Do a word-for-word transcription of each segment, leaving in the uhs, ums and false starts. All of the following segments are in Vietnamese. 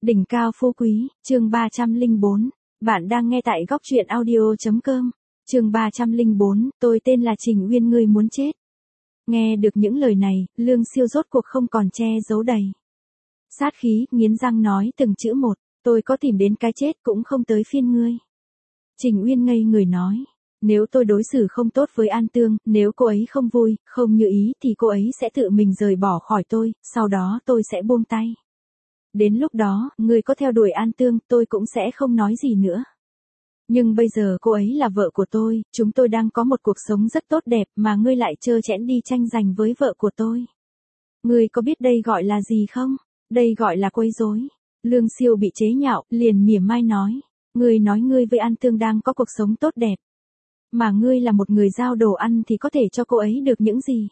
Đỉnh cao phú quý, chương ba trăm lẻ bốn. Bạn đang nghe tại góc truyện audio.com. Chương ba trăm lẻ bốn, tôi tên là Trình Uyên, ngươi muốn chết. Nghe được những lời này, Lương Siêu rốt cuộc không còn che giấu đầy sát khí, nghiến răng nói từng chữ một, tôi có tìm đến cái chết cũng không tới phiên ngươi. Trình Uyên ngây người nói, nếu tôi đối xử không tốt với An Tương, nếu cô ấy không vui, không như ý thì cô ấy sẽ tự mình rời bỏ khỏi tôi, sau đó tôi sẽ buông tay. Đến lúc đó, ngươi có theo đuổi An Tương, tôi cũng sẽ không nói gì nữa. Nhưng bây giờ cô ấy là vợ của tôi, chúng tôi đang có một cuộc sống rất tốt đẹp mà ngươi lại trơ trẽn đi tranh giành với vợ của tôi. Ngươi có biết đây gọi là gì không? Đây gọi là quấy rối. Lương Siêu bị chế nhạo, liền mỉa mai nói. Ngươi nói ngươi với An Tương đang có cuộc sống tốt đẹp. Mà ngươi là một người giao đồ ăn thì có thể cho cô ấy được những gì?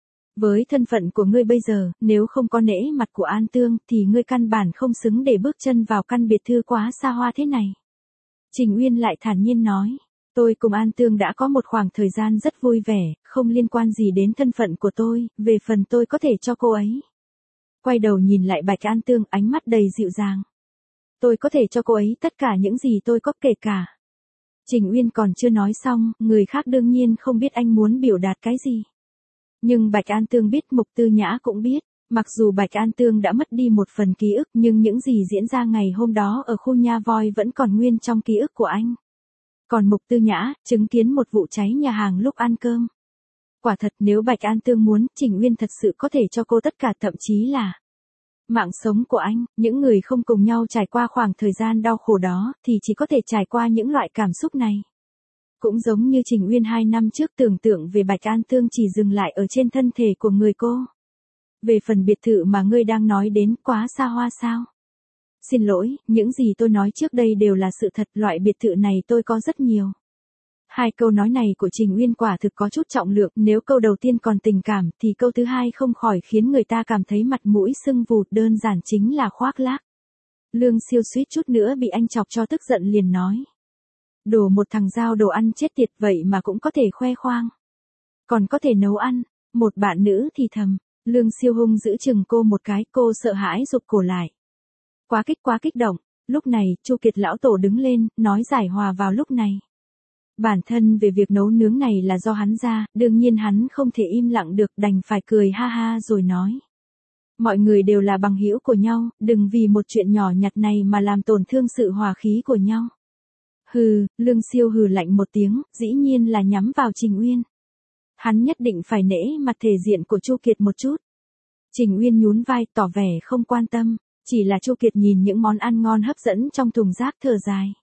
Với thân phận của ngươi bây giờ, nếu không có nể mặt của An Tương thì ngươi căn bản không xứng để bước chân vào căn biệt thự quá xa hoa thế này. Trình Uyên lại thản nhiên nói, tôi cùng An Tương đã có một khoảng thời gian rất vui vẻ, không liên quan gì đến thân phận của tôi, về phần tôi có thể cho cô ấy. Quay đầu nhìn lại Bạch An Tương, ánh mắt đầy dịu dàng. Tôi có thể cho cô ấy tất cả những gì tôi có, kể cả. Trình Uyên còn chưa nói xong, người khác đương nhiên không biết anh muốn biểu đạt cái gì. Nhưng Bạch An Tương biết, Mục Tư Nhã cũng biết, mặc dù Bạch An Tương đã mất đi một phần ký ức nhưng những gì diễn ra ngày hôm đó ở khu Nha Voi vẫn còn nguyên trong ký ức của anh. Còn Mục Tư Nhã, chứng kiến một vụ cháy nhà hàng lúc ăn cơm. Quả thật nếu Bạch An Tương muốn, Trình Uyên thật sự có thể cho cô tất cả, thậm chí là mạng sống của anh. Những người không cùng nhau trải qua khoảng thời gian đau khổ đó thì chỉ có thể trải qua những loại cảm xúc này. Cũng giống như Trình Uyên hai năm trước tưởng tượng về Bạch An Tương chỉ dừng lại ở trên thân thể của người cô. Về phần biệt thự mà ngươi đang nói đến, quá xa hoa sao? Xin lỗi, những gì tôi nói trước đây đều là sự thật, loại biệt thự này tôi có rất nhiều. Hai câu nói này của Trình Uyên quả thực có chút trọng lượng, nếu câu đầu tiên còn tình cảm thì câu thứ hai không khỏi khiến người ta cảm thấy mặt mũi sưng vù, đơn giản chính là khoác lác. Lương Siêu suýt chút nữa bị anh chọc cho tức giận, liền nói. Đổ một thằng giao đồ ăn chết tiệt vậy mà cũng có thể khoe khoang. Còn có thể nấu ăn. Một bạn nữ thì thầm. Lương Siêu hung giữ chừng cô một cái, cô sợ hãi rụt cổ lại. Quá kích quá kích động. Lúc này, Chu Kiệt lão tổ đứng lên, nói giải hòa vào lúc này. Bản thân về việc nấu nướng này là do hắn ra, đương nhiên hắn không thể im lặng được, đành phải cười ha ha rồi nói. Mọi người đều là bằng hữu của nhau, đừng vì một chuyện nhỏ nhặt này mà làm tổn thương sự hòa khí của nhau. Hừ, Lương Siêu hừ lạnh một tiếng, dĩ nhiên là nhắm vào Trình Uyên. Hắn nhất định phải nể mặt thể diện của Chu Kiệt một chút. Trình Uyên nhún vai tỏ vẻ không quan tâm, chỉ là Chu Kiệt nhìn những món ăn ngon hấp dẫn trong thùng rác thở dài.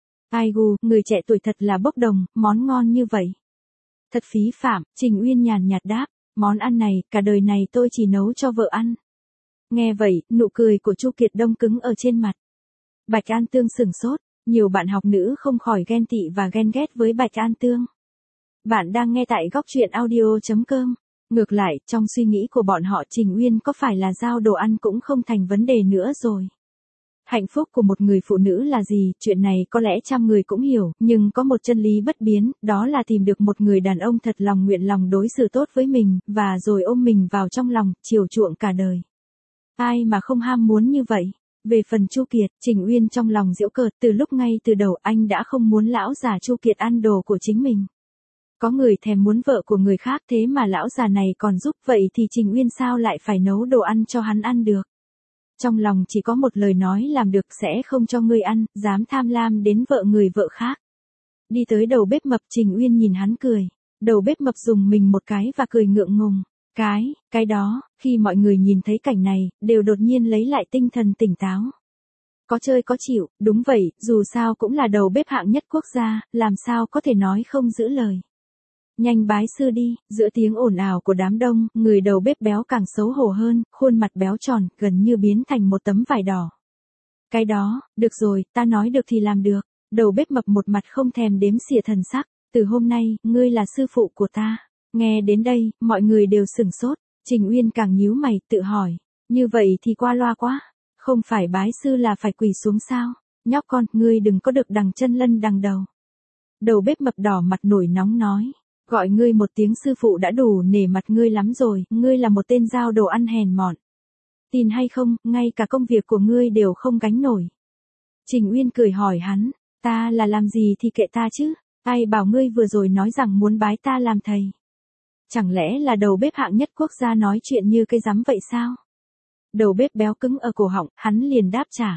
Ai gu, người trẻ tuổi thật là bốc đồng, món ngon như vậy. Thật phí phạm, Trình Uyên nhàn nhạt đáp, món ăn này, cả đời này tôi chỉ nấu cho vợ ăn. Nghe vậy, nụ cười của Chu Kiệt đông cứng ở trên mặt. Bạch An Tương sửng sốt. Nhiều bạn học nữ không khỏi ghen tị và ghen ghét với Bạch An Tương. Bạn đang nghe tại góc truyện audio.com. Ngược lại, trong suy nghĩ của bọn họ, Trình Uyên có phải là giao đồ ăn cũng không thành vấn đề nữa rồi. Hạnh phúc của một người phụ nữ là gì, chuyện này có lẽ trăm người cũng hiểu, nhưng có một chân lý bất biến, đó là tìm được một người đàn ông thật lòng nguyện lòng đối xử tốt với mình, và rồi ôm mình vào trong lòng, chiều chuộng cả đời. Ai mà không ham muốn như vậy? Về phần Chu Kiệt, Trình Uyên trong lòng giễu cợt, từ lúc ngay từ đầu anh đã không muốn lão già Chu Kiệt ăn đồ của chính mình. Có người thèm muốn vợ của người khác, thế mà lão già này còn giúp, vậy thì Trình Uyên sao lại phải nấu đồ ăn cho hắn ăn được? Trong lòng chỉ có một lời nói làm được, sẽ không cho ngươi ăn, dám tham lam đến vợ người vợ khác. Đi tới đầu bếp mập, Trình Uyên nhìn hắn cười. Đầu bếp mập dùng mình một cái và cười ngượng ngùng. Cái, cái đó, khi mọi người nhìn thấy cảnh này, đều đột nhiên lấy lại tinh thần tỉnh táo. Có chơi có chịu, đúng vậy, dù sao cũng là đầu bếp hạng nhất quốc gia, làm sao có thể nói không giữ lời. Nhanh bái sư đi, giữa tiếng ồn ào của đám đông, người đầu bếp béo càng xấu hổ hơn, khuôn mặt béo tròn, gần như biến thành một tấm vải đỏ. Cái đó, được rồi, ta nói được thì làm được. Đầu bếp mập một mặt không thèm đếm xỉa thần sắc, từ hôm nay, ngươi là sư phụ của ta. Nghe đến đây, mọi người đều sửng sốt, Trình Uyên càng nhíu mày, tự hỏi, như vậy thì qua loa quá, không phải bái sư là phải quỳ xuống sao, nhóc con, ngươi đừng có được đằng chân lân đằng đầu. Đầu bếp mập đỏ mặt nổi nóng nói, gọi ngươi một tiếng sư phụ đã đủ nể mặt ngươi lắm rồi, ngươi là một tên giao đồ ăn hèn mọn. tin hay không, ngay cả công việc của ngươi đều không gánh nổi. Trình Uyên cười hỏi hắn, ta là làm gì thì kệ ta chứ, ai bảo ngươi vừa rồi nói rằng muốn bái ta làm thầy. Chẳng lẽ là đầu bếp hạng nhất quốc gia nói chuyện như cây rắm vậy sao? Đầu bếp béo cứng ở cổ họng, hắn liền đáp trả.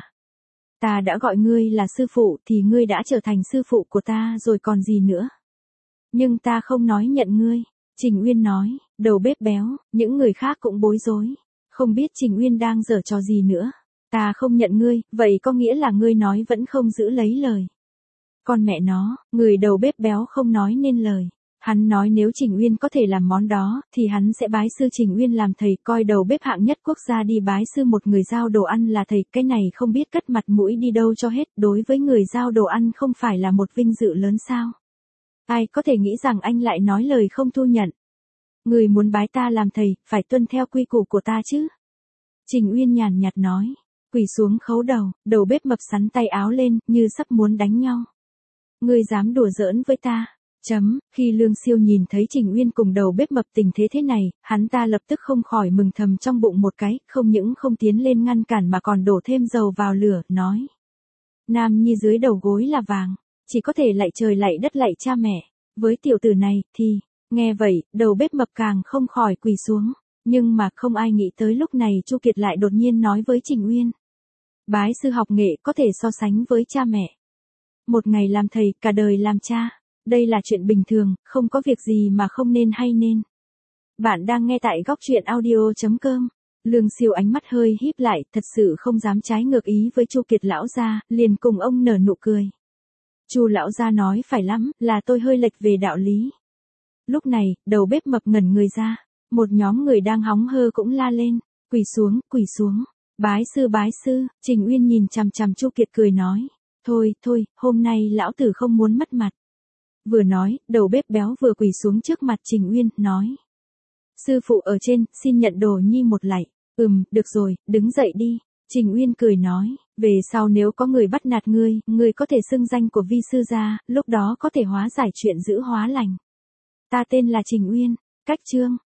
Ta đã gọi ngươi là sư phụ thì ngươi đã trở thành sư phụ của ta rồi còn gì nữa. Nhưng ta không nói nhận ngươi. Trình Uyên nói, đầu bếp béo, những người khác cũng bối rối. Không biết Trình Uyên đang giở trò gì nữa. Ta không nhận ngươi, vậy có nghĩa là ngươi nói vẫn không giữ lấy lời. Con mẹ nó, người đầu bếp béo không nói nên lời. Hắn nói nếu Trình Uyên có thể làm món đó, thì hắn sẽ bái sư Trình Uyên làm thầy, coi đầu bếp hạng nhất quốc gia đi bái sư một người giao đồ ăn là thầy, cái này không biết cất mặt mũi đi đâu cho hết, đối với người giao đồ ăn không phải là một vinh dự lớn sao? Ai có thể nghĩ rằng anh lại nói lời không thu nhận? Người muốn bái ta làm thầy, phải tuân theo quy củ của ta chứ? Trình Uyên nhàn nhạt nói, quỳ xuống khấu đầu, đầu bếp mập sắn tay áo lên, như sắp muốn đánh nhau. Ngươi dám đùa giỡn với ta? Chấm, khi Lương Siêu nhìn thấy Trình Uyên cùng đầu bếp mập tình thế thế này, hắn ta lập tức không khỏi mừng thầm trong bụng một cái, không những không tiến lên ngăn cản mà còn đổ thêm dầu vào lửa, nói. Nam nhi dưới đầu gối là vàng, chỉ có thể lạy trời lạy đất lạy cha mẹ, với tiểu tử này, thì, nghe vậy, đầu bếp mập càng không khỏi quỳ xuống, nhưng mà không ai nghĩ tới lúc này Chu Kiệt lại đột nhiên nói với Trình Uyên. Bái sư học nghệ có thể so sánh với cha mẹ. Một ngày làm thầy, cả đời làm cha. Đây là chuyện bình thường, không có việc gì mà không nên hay nên. Bạn đang nghe tại góc truyện audio chấm com. Lương Siêu ánh mắt hơi híp lại, thật sự không dám trái ngược ý với Chu Kiệt lão gia, liền cùng ông nở nụ cười. Chu lão gia nói phải lắm, là tôi hơi lệch về đạo lý. Lúc này, đầu bếp mập ngẩn người ra, một nhóm người đang hóng hơ cũng la lên, quỳ xuống, quỳ xuống, bái sư bái sư. Trình Uyên nhìn chằm chằm Chu Kiệt cười nói, thôi, thôi, hôm nay lão tử không muốn mất mặt. Vừa nói, đầu bếp béo vừa quỳ xuống trước mặt Trình Uyên, nói. Sư phụ ở trên, xin nhận đồ nhi một lạy. Ừm, được rồi, đứng dậy đi. Trình Uyên cười nói, về sau nếu có người bắt nạt ngươi, ngươi có thể xưng danh của vi sư ra, lúc đó có thể hóa giải chuyện giữ hóa lành. Ta tên là Trình Uyên, cách chương.